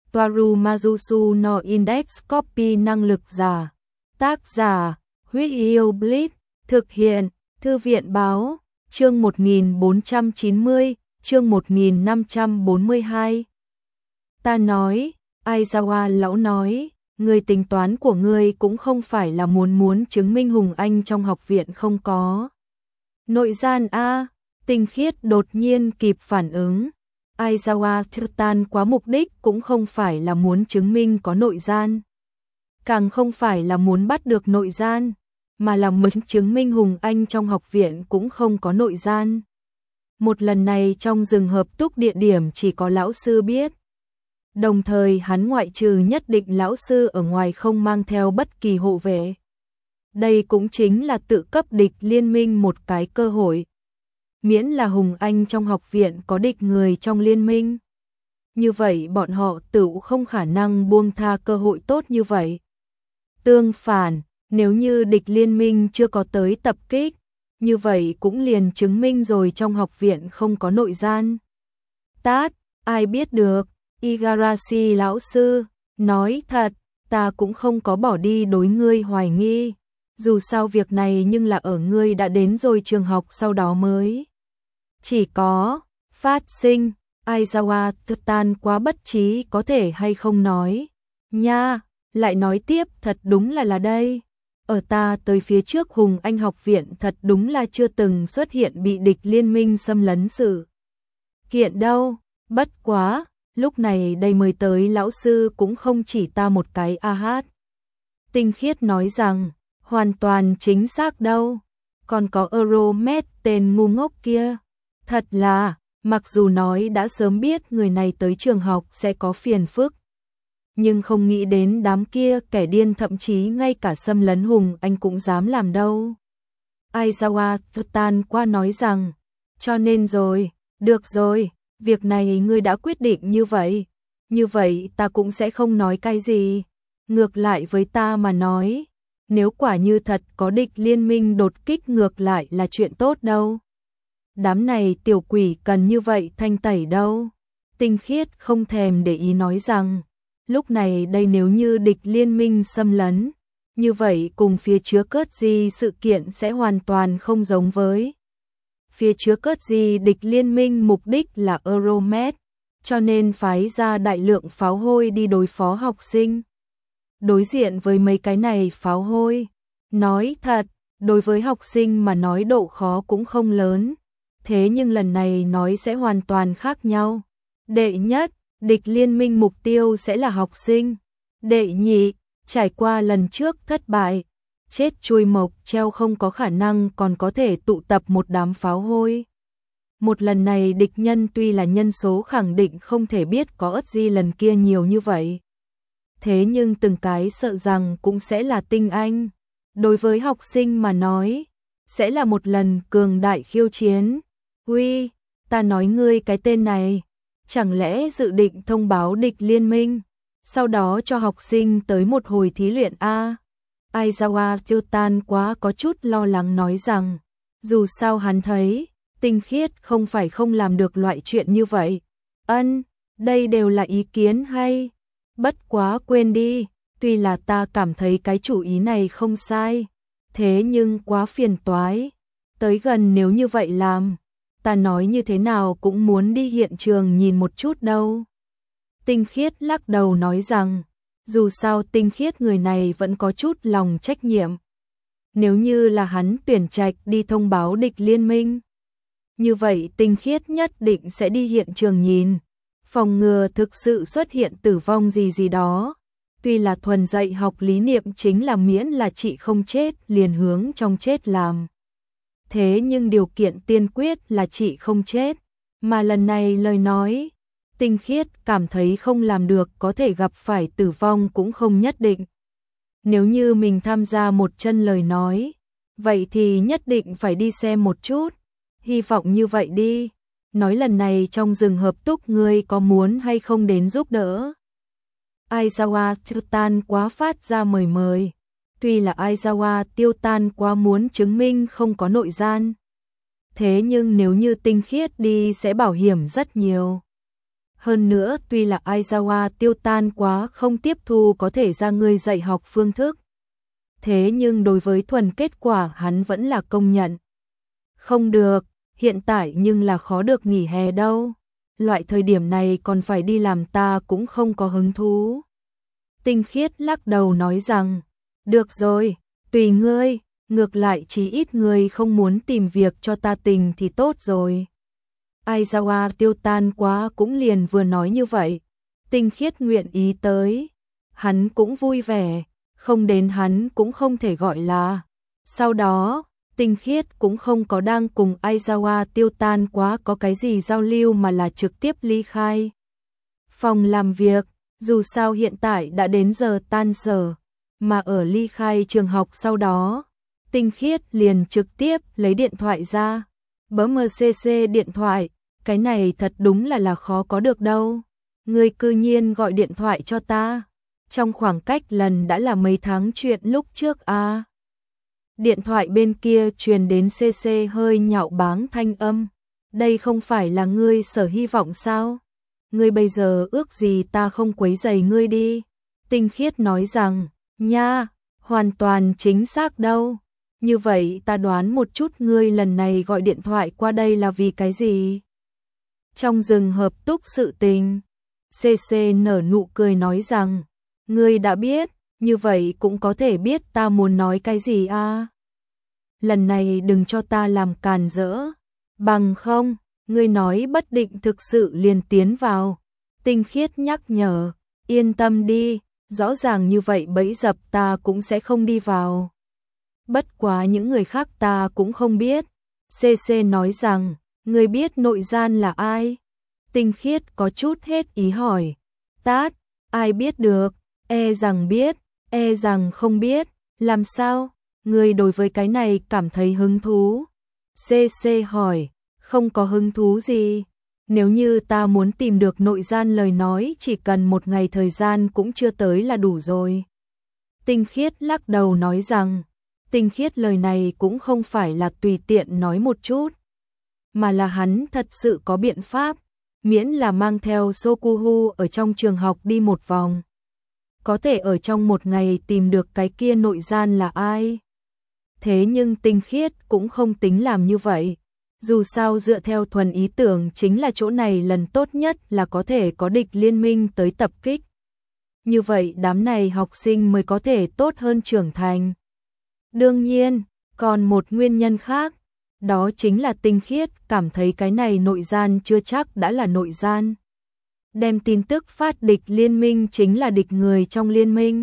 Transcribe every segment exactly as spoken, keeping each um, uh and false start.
Toaru Majusu no Index Copy năng lực giả. Tác giả, Huyết Yêu Blitz, thực hiện, Thư viện báo, chương một nghìn bốn trăm chín mươi, chương một nghìn năm trăm bốn mươi hai. Ta nói, Aizawa lão nói, người tính toán của ngươi cũng không phải là muốn muốn chứng minh Hùng Anh trong học viện không có nội gian a. Tinh Khiết đột nhiên kịp phản ứng. Aizawa Tan quá mục đích cũng không phải là muốn chứng minh có nội gian, càng không phải là muốn bắt được nội gian, mà là muốn chứng minh Hùng Anh trong học viện cũng không có nội gian. Một lần này trong rừng hợp túc địa điểm chỉ có lão sư biết. Đồng thời hắn ngoại trừ nhất định lão sư ở ngoài không mang theo bất kỳ hộ vệ. Đây cũng chính là tự cấp địch liên minh một cái cơ hội. Miễn là Hùng Anh trong học viện có địch người trong liên minh, như vậy bọn họ tự không khả năng buông tha cơ hội tốt như vậy. Tương phản, nếu như địch liên minh chưa có tới tập kích, như vậy cũng liền chứng minh rồi trong học viện không có nội gian. Tát, ai biết được, Igarashi lão sư, nói thật, ta cũng không có bỏ đi đối ngươi hoài nghi. Dù sao việc này nhưng là ở ngươi đã đến rồi trường học sau đó mới chỉ có phát sinh. Aizawa Tan quá bất trí có thể hay không nói nha, lại nói tiếp thật đúng là là đây. Ở ta tới phía trước Hùng Anh học viện thật đúng là chưa từng xuất hiện bị địch liên minh xâm lấn sự kiện đâu. Bất quá, lúc này đây mới tới lão sư cũng không chỉ ta một cái a hát. Tinh Khiết nói rằng, hoàn toàn chính xác đâu. Còn có Euromed tên ngu ngốc kia. Thật là, mặc dù nói đã sớm biết người này tới trường học sẽ có phiền phức, nhưng không nghĩ đến đám kia kẻ điên thậm chí ngay cả xâm lấn Hùng Anh cũng dám làm đâu. Aizawa Tan qua nói rằng, cho nên rồi, được rồi, việc này ngươi đã quyết định như vậy, như vậy ta cũng sẽ không nói cái gì. Ngược lại với ta mà nói, nếu quả như thật có địch liên minh đột kích ngược lại là chuyện tốt đâu. Đám này tiểu quỷ cần như vậy thanh tẩy đâu. Tinh Khiết không thèm để ý nói rằng, lúc này đây nếu như địch liên minh xâm lấn, như vậy cùng phía chứa cớt gì sự kiện sẽ hoàn toàn không giống với. Phía chứa cớt gì địch liên minh mục đích là Euromed, cho nên phái ra đại lượng pháo hôi đi đối phó học sinh. Đối diện với mấy cái này pháo hôi, nói thật, đối với học sinh mà nói độ khó cũng không lớn. Thế nhưng lần này nói sẽ hoàn toàn khác nhau. Đệ nhất, địch liên minh mục tiêu sẽ là học sinh. Đệ nhị, trải qua lần trước thất bại, chết chui mộc treo không có khả năng còn có thể tụ tập một đám pháo hôi. Một lần này địch nhân tuy là nhân số khẳng định không thể biết có ớt gì lần kia nhiều như vậy. Thế nhưng từng cái sợ rằng cũng sẽ là tinh anh. Đối với học sinh mà nói, sẽ là một lần cường đại khiêu chiến. Uy, ta nói ngươi cái tên này, chẳng lẽ dự định thông báo địch liên minh, sau đó cho học sinh tới một hồi thí luyện a? Aizawa Tan quá có chút lo lắng nói rằng, dù sao hắn thấy, Tinh Khiết không phải không làm được loại chuyện như vậy. Ân, đây đều là ý kiến hay. Bất quá quên đi, tuy là ta cảm thấy cái chủ ý này không sai, thế nhưng quá phiền toái. Tới gần nếu như vậy làm, ta nói như thế nào cũng muốn đi hiện trường nhìn một chút đâu. Tinh Khiết lắc đầu nói rằng, dù sao Tinh Khiết người này vẫn có chút lòng trách nhiệm. Nếu như là hắn tuyển trạch đi thông báo địch liên minh, như vậy Tinh Khiết nhất định sẽ đi hiện trường nhìn, phòng ngừa thực sự xuất hiện tử vong gì gì đó. Tuy là thuần dạy học lý niệm chính là miễn là chị không chết liền hướng trong chết làm. Thế nhưng điều kiện tiên quyết là chị không chết, mà lần này lời nói, Tinh Khiết cảm thấy không làm được có thể gặp phải tử vong cũng không nhất định. Nếu như mình tham gia một chân lời nói, vậy thì nhất định phải đi xem một chút, hy vọng như vậy đi. Nói lần này trong rừng hợp túc ngươi có muốn hay không đến giúp đỡ? Aizawa Tan quá phát ra mời mời. Tuy là Aizawa Tiêu Tan quá muốn chứng minh không có nội gian, thế nhưng nếu như Tinh Khiết đi sẽ bảo hiểm rất nhiều. Hơn nữa tuy là Aizawa tiêu tan quá không tiếp thu có thể ra ngươi dạy học phương thức. Thế nhưng đối với thuần kết quả hắn vẫn là công nhận. Không được, hiện tại nhưng là khó được nghỉ hè đâu. Loại thời điểm này còn phải đi làm ta cũng không có hứng thú. Tinh Khiết lắc đầu nói rằng, được rồi, tùy ngươi, ngược lại chí ít ngươi không muốn tìm việc cho ta tình thì tốt rồi. Aizawa tiêu tan quá cũng liền vừa nói như vậy. Tinh Khiết nguyện ý tới. Hắn cũng vui vẻ, không đến hắn cũng không thể gọi là. Sau đó, Tinh Khiết cũng không có đang cùng Aizawa tiêu tan quá có cái gì giao lưu mà là trực tiếp ly khai phòng làm việc, dù sao hiện tại đã đến giờ tan sở, mà ở ly khai trường học sau đó, Tinh Khiết liền trực tiếp lấy điện thoại ra, bấm em xê xê điện thoại, cái này thật đúng là là khó có được đâu. Ngươi cư nhiên gọi điện thoại cho ta, trong khoảng cách lần đã là mấy tháng chuyện lúc trước à. Điện thoại bên kia truyền đến xê xê hơi nhạo báng thanh âm. Đây không phải là ngươi Sở Hy Vọng sao? Ngươi bây giờ ước gì ta không quấy rầy ngươi đi. Tinh Khiết nói rằng, nha, hoàn toàn chính xác đâu. Như vậy ta đoán một chút ngươi lần này gọi điện thoại qua đây là vì cái gì? Trong rừng hợp túc sự tình. xê xê nở nụ cười nói rằng, ngươi đã biết. Như vậy cũng có thể biết ta muốn nói cái gì à? Lần này đừng cho ta làm càn rỡ. Bằng không, ngươi nói bất định thực sự liền tiến vào. Tinh Khiết nhắc nhở, yên tâm đi, rõ ràng như vậy bẫy dập ta cũng sẽ không đi vào. Bất quá những người khác ta cũng không biết. xê xê nói rằng, ngươi biết nội gian là ai? Tinh Khiết có chút hết ý hỏi. Tát, ai biết được, e rằng biết. E rằng không biết, làm sao? Ngươi đối với cái này cảm thấy hứng thú? xê xê hỏi, không có hứng thú gì. Nếu như ta muốn tìm được nội gian lời nói chỉ cần một ngày thời gian cũng chưa tới là đủ rồi. Tinh Khiết lắc đầu nói rằng, Tinh Khiết lời này cũng không phải là tùy tiện nói một chút, mà là hắn thật sự có biện pháp, miễn là mang theo Sokuhu ở trong trường học đi một vòng. Có thể ở trong một ngày tìm được cái kia nội gian là ai. Thế nhưng Tinh Khiết cũng không tính làm như vậy. Dù sao dựa theo thuần ý tưởng chính là chỗ này lần tốt nhất là có thể có địch liên minh tới tập kích. Như vậy đám này học sinh mới có thể tốt hơn trưởng thành. Đương nhiên, còn một nguyên nhân khác, đó chính là Tinh Khiết cảm thấy cái này nội gian chưa chắc đã là nội gian. Đem tin tức phát địch liên minh chính là địch người trong liên minh.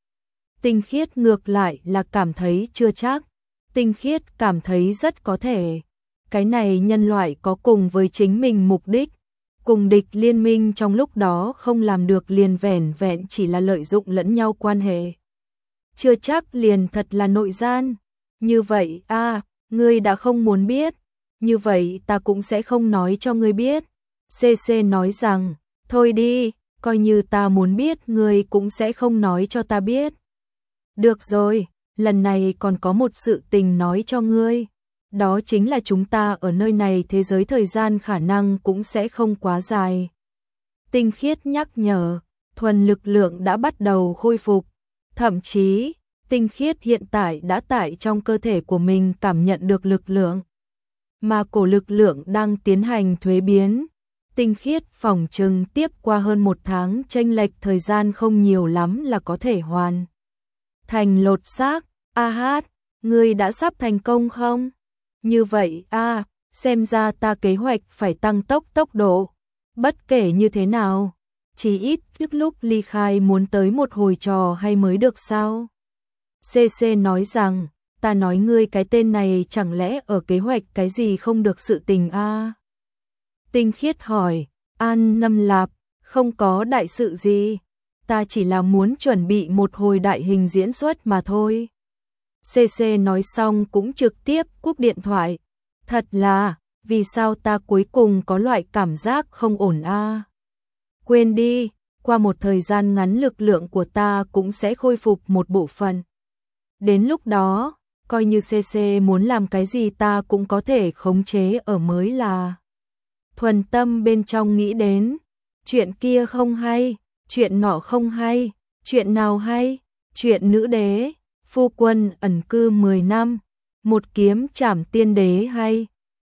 Tinh Khiết ngược lại là cảm thấy chưa chắc. Tinh Khiết cảm thấy rất có thể. Cái này nhân loại có cùng với chính mình mục đích. Cùng địch liên minh trong lúc đó không làm được liền vẻn vẹn chỉ là lợi dụng lẫn nhau quan hệ. Chưa chắc liền thật là nội gian. Như vậy a, à, ngươi đã không muốn biết. Như vậy ta cũng sẽ không nói cho ngươi biết. xê xê nói rằng, thôi đi, coi như ta muốn biết ngươi cũng sẽ không nói cho ta biết. Được rồi, lần này còn có một sự tình nói cho ngươi. Đó chính là chúng ta ở nơi này thế giới thời gian khả năng cũng sẽ không quá dài. Tinh Khiết nhắc nhở, thuần lực lượng đã bắt đầu khôi phục. Thậm chí, Tinh Khiết hiện tại đã tại trong cơ thể của mình cảm nhận được lực lượng. Mà cổ lực lượng đang tiến hành thuế biến. Tinh Khiết phỏng chừng tiếp qua hơn một tháng chênh lệch thời gian không nhiều lắm là có thể hoàn thành lột xác. A hát, ngươi đã sắp thành công không? Như vậy a, à, xem ra ta kế hoạch phải tăng tốc tốc độ. Bất kể như thế nào, chỉ ít trước lúc ly khai muốn tới một hồi trò hay mới được sao? xê xê nói rằng, ta nói ngươi cái tên này chẳng lẽ ở kế hoạch cái gì không được sự tình a? À? Tinh Khiết hỏi, An Nâm Lạp, không có đại sự gì, ta chỉ là muốn chuẩn bị một hồi đại hình diễn xuất mà thôi. xê xê nói xong cũng trực tiếp cúp điện thoại. Thật là, vì sao ta cuối cùng có loại cảm giác không ổn a? À? Quên đi, qua một thời gian ngắn lực lượng của ta cũng sẽ khôi phục một bộ phận. Đến lúc đó, coi như xê xê muốn làm cái gì ta cũng có thể khống chế ở mới là. Thuần tâm bên trong nghĩ đến, chuyện kia không hay, chuyện nọ không hay, chuyện nào hay, chuyện nữ đế, phu quân ẩn cư mười năm, một kiếm trảm tiên đế hay,